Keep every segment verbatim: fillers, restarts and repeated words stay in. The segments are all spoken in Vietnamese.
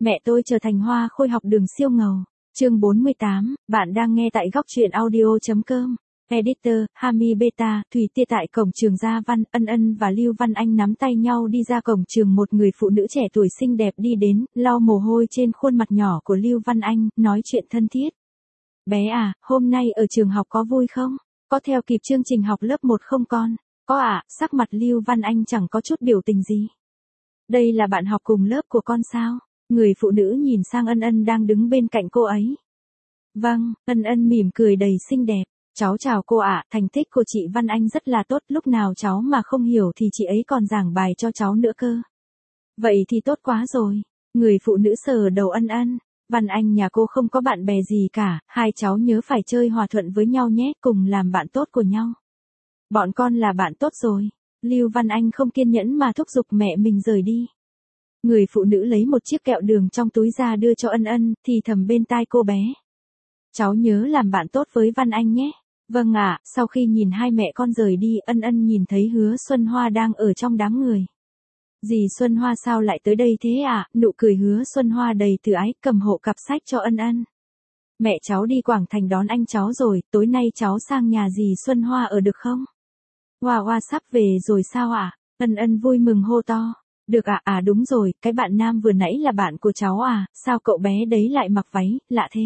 Mẹ tôi trở thành hoa khôi học đường siêu ngầu. Chương bốn mươi tám, bạn đang nghe tại góc truyện audio.com. Editor, Hami Beta, Thùy Tia tại cổng trường Gia Văn, Ân Ân và Lưu Văn Anh nắm tay nhau đi ra cổng trường. Một người phụ nữ trẻ tuổi xinh đẹp đi đến, lau mồ hôi trên khuôn mặt nhỏ của Lưu Văn Anh, nói chuyện thân thiết. Bé à, hôm nay ở trường học có vui không? Có theo kịp chương trình học lớp một không con? Có ạ, à, sắc mặt Lưu Văn Anh chẳng có chút biểu tình gì. Đây là bạn học cùng lớp của con sao? Người phụ nữ nhìn sang Ân Ân đang đứng bên cạnh cô ấy. Vâng, Ân Ân mỉm cười đầy xinh đẹp. Cháu chào cô ạ, thành tích của chị Văn Anh rất là tốt, lúc nào cháu mà không hiểu thì chị ấy còn giảng bài cho cháu nữa cơ. Vậy thì tốt quá rồi. Người phụ nữ sờ đầu Ân Ân. Văn Anh nhà cô không có bạn bè gì cả, hai cháu nhớ phải chơi hòa thuận với nhau nhé, cùng làm bạn tốt của nhau. Bọn con là bạn tốt rồi. Lưu Văn Anh không kiên nhẫn mà thúc giục mẹ mình rời đi. Người phụ nữ lấy một chiếc kẹo đường trong túi ra đưa cho Ân Ân, thì thầm bên tai cô bé. Cháu nhớ làm bạn tốt với Văn Anh nhé. Vâng ạ, sau khi nhìn hai mẹ con rời đi, Ân Ân nhìn thấy Hứa Xuân Hoa đang ở trong đám người. Dì Xuân Hoa sao lại tới đây thế ạ? À? Nụ cười Hứa Xuân Hoa đầy từ ái, cầm hộ cặp sách cho Ân Ân. Mẹ cháu đi Quảng Thành đón anh cháu rồi, tối nay cháu sang nhà dì Xuân Hoa ở được không? Hoa Hoa sắp về rồi sao ạ? À? Ân Ân vui mừng hô to. Được ạ, à, à đúng rồi, cái bạn nam vừa nãy là bạn của cháu à, sao cậu bé đấy lại mặc váy, lạ thế.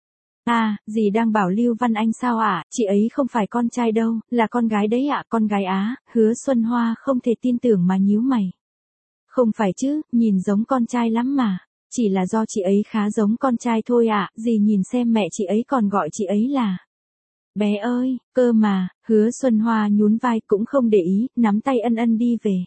À, dì đang bảo Lưu Văn Anh sao ạ, à? Chị ấy không phải con trai đâu, là con gái đấy ạ, à? Con gái á, Hứa Xuân Hoa không thể tin tưởng mà nhíu mày. Không phải chứ, nhìn giống con trai lắm mà, chỉ là do chị ấy khá giống con trai thôi ạ, à? Dì nhìn xem mẹ chị ấy còn gọi chị ấy là. Bé ơi, cơ mà, Hứa Xuân Hoa nhún vai cũng không để ý, nắm tay Ân Ân đi về.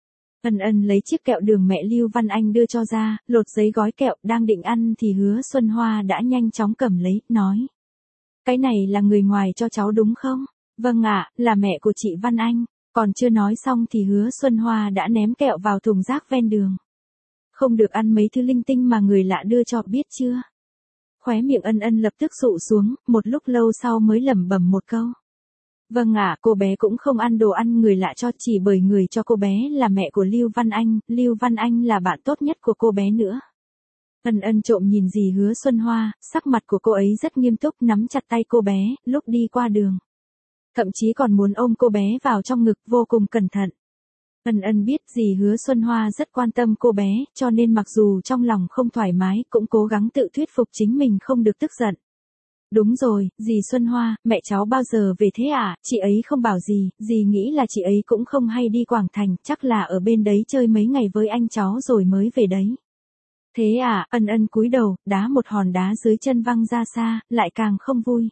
Ân Ân lấy chiếc kẹo đường mẹ Lưu Văn Anh đưa cho ra, lột giấy gói kẹo, đang định ăn thì Hứa Xuân Hoa đã nhanh chóng cầm lấy, nói. Cái này là người ngoài cho cháu đúng không? Vâng ạ, là mẹ của chị Văn Anh. Còn chưa nói xong thì Hứa Xuân Hoa đã ném kẹo vào thùng rác ven đường. Không được ăn mấy thứ linh tinh mà người lạ đưa cho, biết chưa? Khóe miệng Ân Ân lập tức sụ xuống, một lúc lâu sau mới lẩm bẩm một câu. Vâng ạ, à, cô bé cũng không ăn đồ ăn người lạ cho, chỉ bởi người cho cô bé là mẹ của Lưu Văn Anh, Lưu Văn Anh là bạn tốt nhất của cô bé nữa. Ân Ân trộm nhìn dì Hứa Xuân Hoa, sắc mặt của cô ấy rất nghiêm túc, nắm chặt tay cô bé, lúc đi qua đường. Thậm chí còn muốn ôm cô bé vào trong ngực, vô cùng cẩn thận. Ân Ân biết dì Hứa Xuân Hoa rất quan tâm cô bé, cho nên mặc dù trong lòng không thoải mái, cũng cố gắng tự thuyết phục chính mình không được tức giận. Đúng rồi, dì Xuân Hoa, mẹ cháu bao giờ về thế à, chị ấy không bảo gì, dì nghĩ là chị ấy cũng không hay đi Quảng Thành, chắc là ở bên đấy chơi mấy ngày với anh cháu rồi mới về đấy. Thế à, Ân Ân cúi đầu, đá một hòn đá dưới chân văng ra xa, lại càng không vui.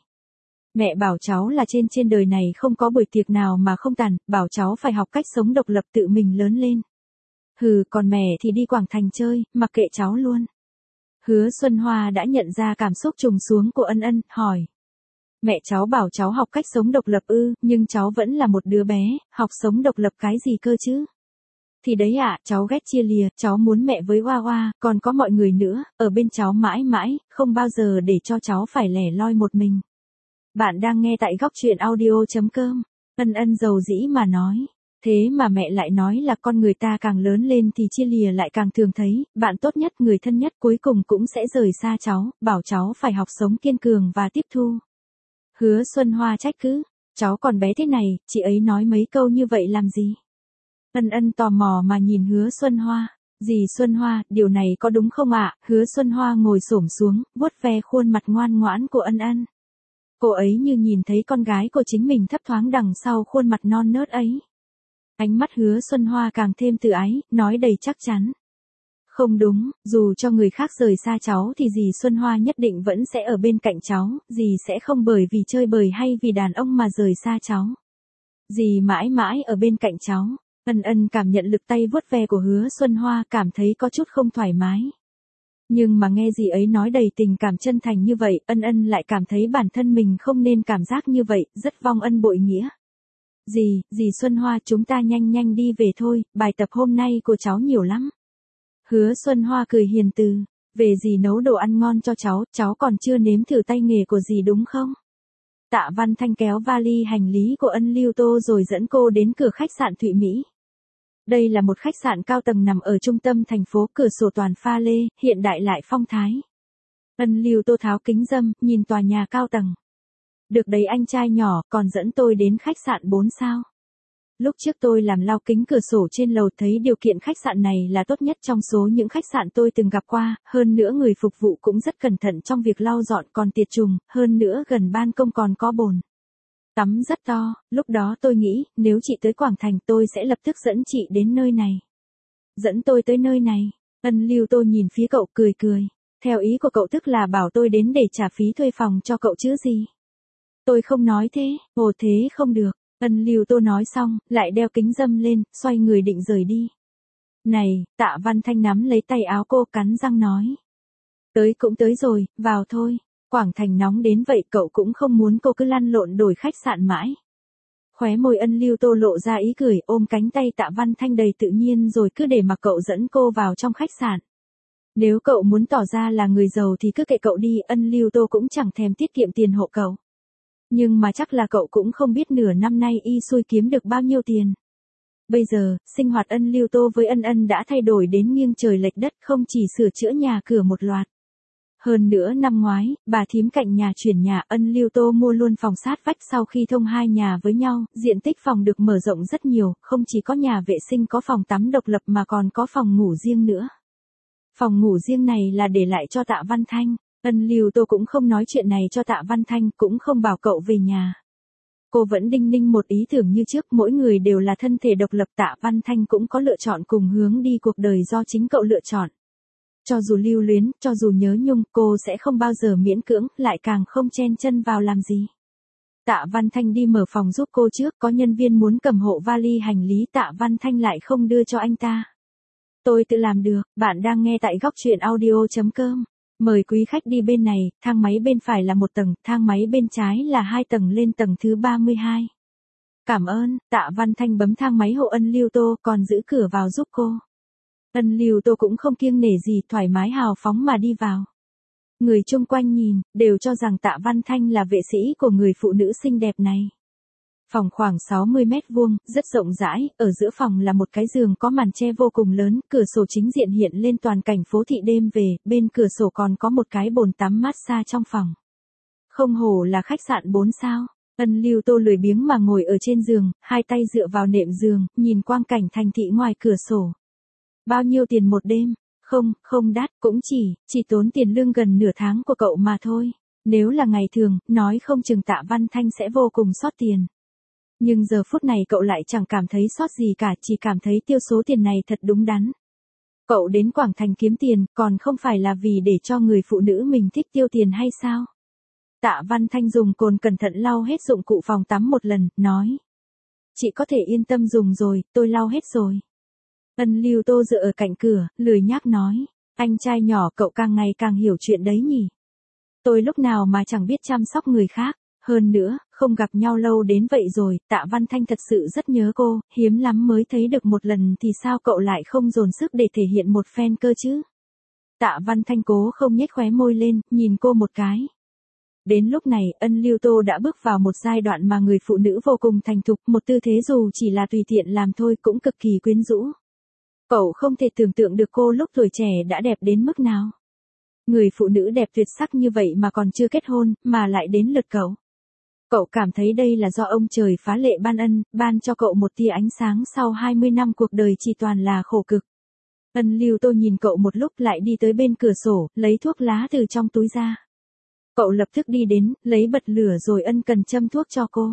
Mẹ bảo cháu là trên trên đời này không có buổi tiệc nào mà không tàn, bảo cháu phải học cách sống độc lập tự mình lớn lên. Hừ, còn mẹ thì đi Quảng Thành chơi, mặc kệ cháu luôn. Hứa Xuân Hoa đã nhận ra cảm xúc trùng xuống của Ân Ân, hỏi. Mẹ cháu bảo cháu học cách sống độc lập ư, nhưng cháu vẫn là một đứa bé, học sống độc lập cái gì cơ chứ? Thì đấy ạ, à, cháu ghét chia lìa, cháu muốn mẹ với Hoa Hoa, còn có mọi người nữa, ở bên cháu mãi mãi, không bao giờ để cho cháu phải lẻ loi một mình. Bạn đang nghe tại góc truyện audio.com. Ân Ân dầu dĩ mà nói. Thế mà mẹ lại nói là con người ta càng lớn lên thì chia lìa lại càng thường thấy, bạn tốt nhất, người thân nhất cuối cùng cũng sẽ rời xa cháu, bảo cháu phải học sống kiên cường và tiếp thu. Hứa Xuân Hoa trách cứ, cháu còn bé thế này, chị ấy nói mấy câu như vậy làm gì? Ân Ân tò mò mà nhìn Hứa Xuân Hoa, dì Xuân Hoa, điều này có đúng không ạ? Hứa Xuân Hoa ngồi xổm xuống, vuốt ve khuôn mặt ngoan ngoãn của Ân Ân. Cô ấy như nhìn thấy con gái của chính mình thấp thoáng đằng sau khuôn mặt non nớt ấy. Ánh mắt Hứa Xuân Hoa càng thêm từ ái, nói đầy chắc chắn. Không đúng, dù cho người khác rời xa cháu thì dì Xuân Hoa nhất định vẫn sẽ ở bên cạnh cháu, dì sẽ không bởi vì chơi bời hay vì đàn ông mà rời xa cháu. Dì mãi mãi ở bên cạnh cháu. Ân Ân cảm nhận lực tay vuốt ve của Hứa Xuân Hoa, cảm thấy có chút không thoải mái. Nhưng mà nghe dì ấy nói đầy tình cảm chân thành như vậy, Ân Ân lại cảm thấy bản thân mình không nên cảm giác như vậy, rất vong ân bội nghĩa. Dì, dì Xuân Hoa, chúng ta nhanh nhanh đi về thôi, bài tập hôm nay của cháu nhiều lắm. Hứa Xuân Hoa cười hiền từ, về dì nấu đồ ăn ngon cho cháu, cháu còn chưa nếm thử tay nghề của dì đúng không? Tạ Văn Thanh kéo vali hành lý của Ân Lưu Tô rồi dẫn cô đến cửa khách sạn Thụy Mỹ. Đây là một khách sạn cao tầng nằm ở trung tâm thành phố, cửa sổ toàn pha lê, hiện đại lại phong thái. Ân Lưu Tô tháo kính râm, nhìn tòa nhà cao tầng. Được đấy anh trai nhỏ, còn dẫn tôi đến khách sạn bốn sao. Lúc trước tôi làm lau kính cửa sổ trên lầu thấy điều kiện khách sạn này là tốt nhất trong số những khách sạn tôi từng gặp qua, hơn nữa người phục vụ cũng rất cẩn thận trong việc lau dọn còn tiệt trùng, hơn nữa gần ban công còn có bồn tắm rất to. Lúc đó tôi nghĩ, nếu chị tới Quảng Thành tôi sẽ lập tức dẫn chị đến nơi này. Dẫn tôi tới nơi này. Ân Lưu Tô nhìn phía cậu cười cười. Theo ý của cậu tức là bảo tôi đến để trả phí thuê phòng cho cậu chứ gì. Tôi không nói thế. Ồ thế không được. Ân Lưu Tô nói xong, lại đeo kính râm lên, xoay người định rời đi. Này, Tạ Văn Thanh nắm lấy tay áo cô cắn răng nói. Tới cũng tới rồi, vào thôi. Quảng Thành nóng đến vậy cậu cũng không muốn cô cứ lăn lộn đổi khách sạn mãi. Khóe môi Ân Lưu Tô lộ ra ý cười, ôm cánh tay Tạ Văn Thanh đầy tự nhiên rồi cứ để mặc cậu dẫn cô vào trong khách sạn. Nếu cậu muốn tỏ ra là người giàu thì cứ kệ cậu đi, Ân Lưu Tô cũng chẳng thèm tiết kiệm tiền hộ cậu. Nhưng mà chắc là cậu cũng không biết nửa năm nay y xui kiếm được bao nhiêu tiền. Bây giờ, sinh hoạt Ân Lưu Tô với Ân Ân đã thay đổi đến nghiêng trời lệch đất, không chỉ sửa chữa nhà cửa một loạt. Hơn nữa năm ngoái, bà thím cạnh nhà chuyển nhà, Ân Lưu Tô mua luôn phòng sát vách sau khi thông hai nhà với nhau, diện tích phòng được mở rộng rất nhiều, không chỉ có nhà vệ sinh có phòng tắm độc lập mà còn có phòng ngủ riêng nữa. Phòng ngủ riêng này là để lại cho Tạ Văn Thanh. Ân Lưu Tô cũng không nói chuyện này cho Tạ Văn Thanh, cũng không bảo cậu về nhà. Cô vẫn đinh ninh một ý tưởng như trước, mỗi người đều là thân thể độc lập, Tạ Văn Thanh cũng có lựa chọn cùng hướng đi cuộc đời do chính cậu lựa chọn. Cho dù lưu luyến, cho dù nhớ nhung, cô sẽ không bao giờ miễn cưỡng, lại càng không chen chân vào làm gì. Tạ Văn Thanh đi mở phòng giúp cô trước, có nhân viên muốn cầm hộ vali hành lý, Tạ Văn Thanh lại không đưa cho anh ta. Tôi tự làm được. Bạn đang nghe tại góc truyện audio chấm com. Mời quý khách đi bên này, thang máy bên phải là một tầng, thang máy bên trái là hai tầng lên tầng thứ ba mươi hai. Cảm ơn. Tạ Văn Thanh bấm thang máy hộ Ân Lưu Tô, còn giữ cửa vào giúp cô. Ân Lưu Tô cũng không kiêng nể gì, thoải mái hào phóng mà đi vào. Người chung quanh nhìn, đều cho rằng Tạ Văn Thanh là vệ sĩ của người phụ nữ xinh đẹp này. Phòng khoảng sáu mươi mét vuông, rất rộng rãi, ở giữa phòng là một cái giường có màn che vô cùng lớn, cửa sổ chính diện hiện lên toàn cảnh phố thị đêm về, bên cửa sổ còn có một cái bồn tắm massage trong phòng. Không hổ là khách sạn bốn sao. Ân Lưu Tô lười biếng mà ngồi ở trên giường, hai tay dựa vào nệm giường, nhìn quang cảnh thành thị ngoài cửa sổ. Bao nhiêu tiền một đêm? Không, không đắt, cũng chỉ, chỉ tốn tiền lương gần nửa tháng của cậu mà thôi. Nếu là ngày thường, nói không chừng Tạ Văn Thanh sẽ vô cùng sót tiền. Nhưng giờ phút này cậu lại chẳng cảm thấy sót gì cả, chỉ cảm thấy tiêu số tiền này thật đúng đắn. Cậu đến Quảng Thành kiếm tiền, còn không phải là vì để cho người phụ nữ mình thích tiêu tiền hay sao? Tạ Văn Thanh dùng cồn cẩn thận lau hết dụng cụ phòng tắm một lần, nói. Chị có thể yên tâm dùng rồi, tôi lau hết rồi. Ân Lưu Tô dựa ở cạnh cửa, lười nhác nói. Anh trai nhỏ cậu càng ngày càng hiểu chuyện đấy nhỉ. Tôi lúc nào mà chẳng biết chăm sóc người khác. Hơn nữa, không gặp nhau lâu đến vậy rồi, Tạ Văn Thanh thật sự rất nhớ cô, hiếm lắm mới thấy được một lần thì sao cậu lại không dồn sức để thể hiện một phen cơ chứ? Tạ Văn Thanh cố không nhếch khóe môi lên, nhìn cô một cái. Đến lúc này, Ân Lưu Tô đã bước vào một giai đoạn mà người phụ nữ vô cùng thành thục, một tư thế dù chỉ là tùy tiện làm thôi cũng cực kỳ quyến rũ. Cậu không thể tưởng tượng được cô lúc tuổi trẻ đã đẹp đến mức nào. Người phụ nữ đẹp tuyệt sắc như vậy mà còn chưa kết hôn, mà lại đến lượt cậu. Cậu cảm thấy đây là do ông trời phá lệ ban ân, ban cho cậu một tia ánh sáng sau hai mươi năm cuộc đời chỉ toàn là khổ cực. Ân Lưu Tô nhìn cậu một lúc lại đi tới bên cửa sổ, lấy thuốc lá từ trong túi ra. Cậu lập tức đi đến, lấy bật lửa rồi ân cần châm thuốc cho cô.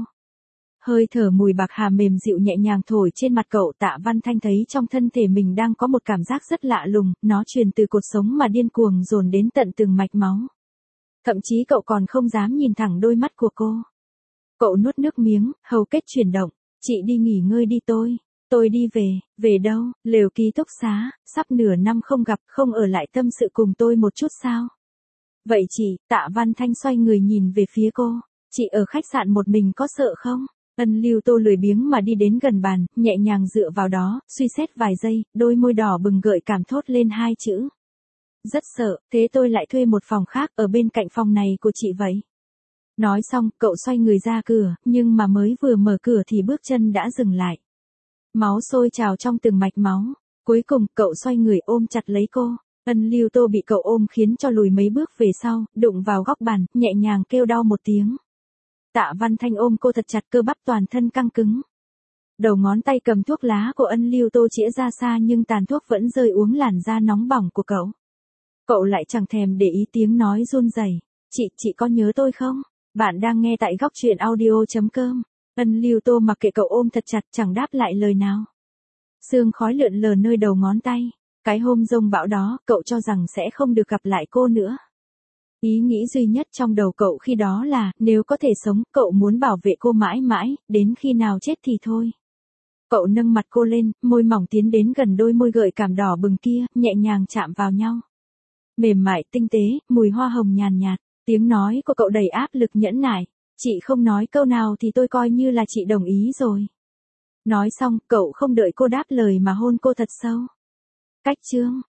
Hơi thở mùi bạc hà mềm dịu nhẹ nhàng thổi trên mặt cậu, Tạ Văn Thanh thấy trong thân thể mình đang có một cảm giác rất lạ lùng, nó truyền từ cột sống mà điên cuồng dồn đến tận từng mạch máu. Thậm chí cậu còn không dám nhìn thẳng đôi mắt của cô. Cậu nuốt nước miếng, hầu kết chuyển động. Chị đi nghỉ ngơi đi tôi. Tôi đi về, về đâu, lều ký túc xá, sắp nửa năm không gặp, không ở lại tâm sự cùng tôi một chút sao? Vậy chị, Tạ Văn Thanh xoay người nhìn về phía cô. Chị ở khách sạn một mình có sợ không? Ân Lưu Tô lười biếng mà đi đến gần bàn, nhẹ nhàng dựa vào đó, suy xét vài giây, đôi môi đỏ bừng gợi cảm thốt lên hai chữ. Rất sợ, thế tôi lại thuê một phòng khác ở bên cạnh phòng này của chị vậy. Nói xong, cậu xoay người ra cửa, nhưng mà mới vừa mở cửa thì bước chân đã dừng lại. Máu sôi trào trong từng mạch máu. Cuối cùng, cậu xoay người ôm chặt lấy cô. Ân Lưu Tô bị cậu ôm khiến cho lùi mấy bước về sau, đụng vào góc bàn, nhẹ nhàng kêu đau một tiếng. Tạ Văn Thanh ôm cô thật chặt, cơ bắp toàn thân căng cứng. Đầu ngón tay cầm thuốc lá của Ân Lưu Tô chĩa ra xa nhưng tàn thuốc vẫn rơi uống làn da nóng bỏng của cậu. Cậu lại chẳng thèm để ý tiếng nói run rẩy. Chị, chị có nhớ tôi không? Bạn đang nghe tại góc truyện audio.com. Ân Lưu Tô mặc kệ cậu ôm thật chặt, chẳng đáp lại lời nào. Sương khói lượn lờ nơi đầu ngón tay. Cái hôm giông bão đó, cậu cho rằng sẽ không được gặp lại cô nữa. Ý nghĩ duy nhất trong đầu cậu khi đó là, nếu có thể sống, cậu muốn bảo vệ cô mãi mãi, đến khi nào chết thì thôi. Cậu nâng mặt cô lên, môi mỏng tiến đến gần đôi môi gợi cảm đỏ bừng kia, nhẹ nhàng chạm vào nhau. Mềm mại tinh tế, mùi hoa hồng nhàn nhạt, tiếng nói của cậu đầy áp lực nhẫn nại. Chị không nói câu nào thì tôi coi như là chị đồng ý rồi. Nói xong, cậu không đợi cô đáp lời mà hôn cô thật sâu. Cách chương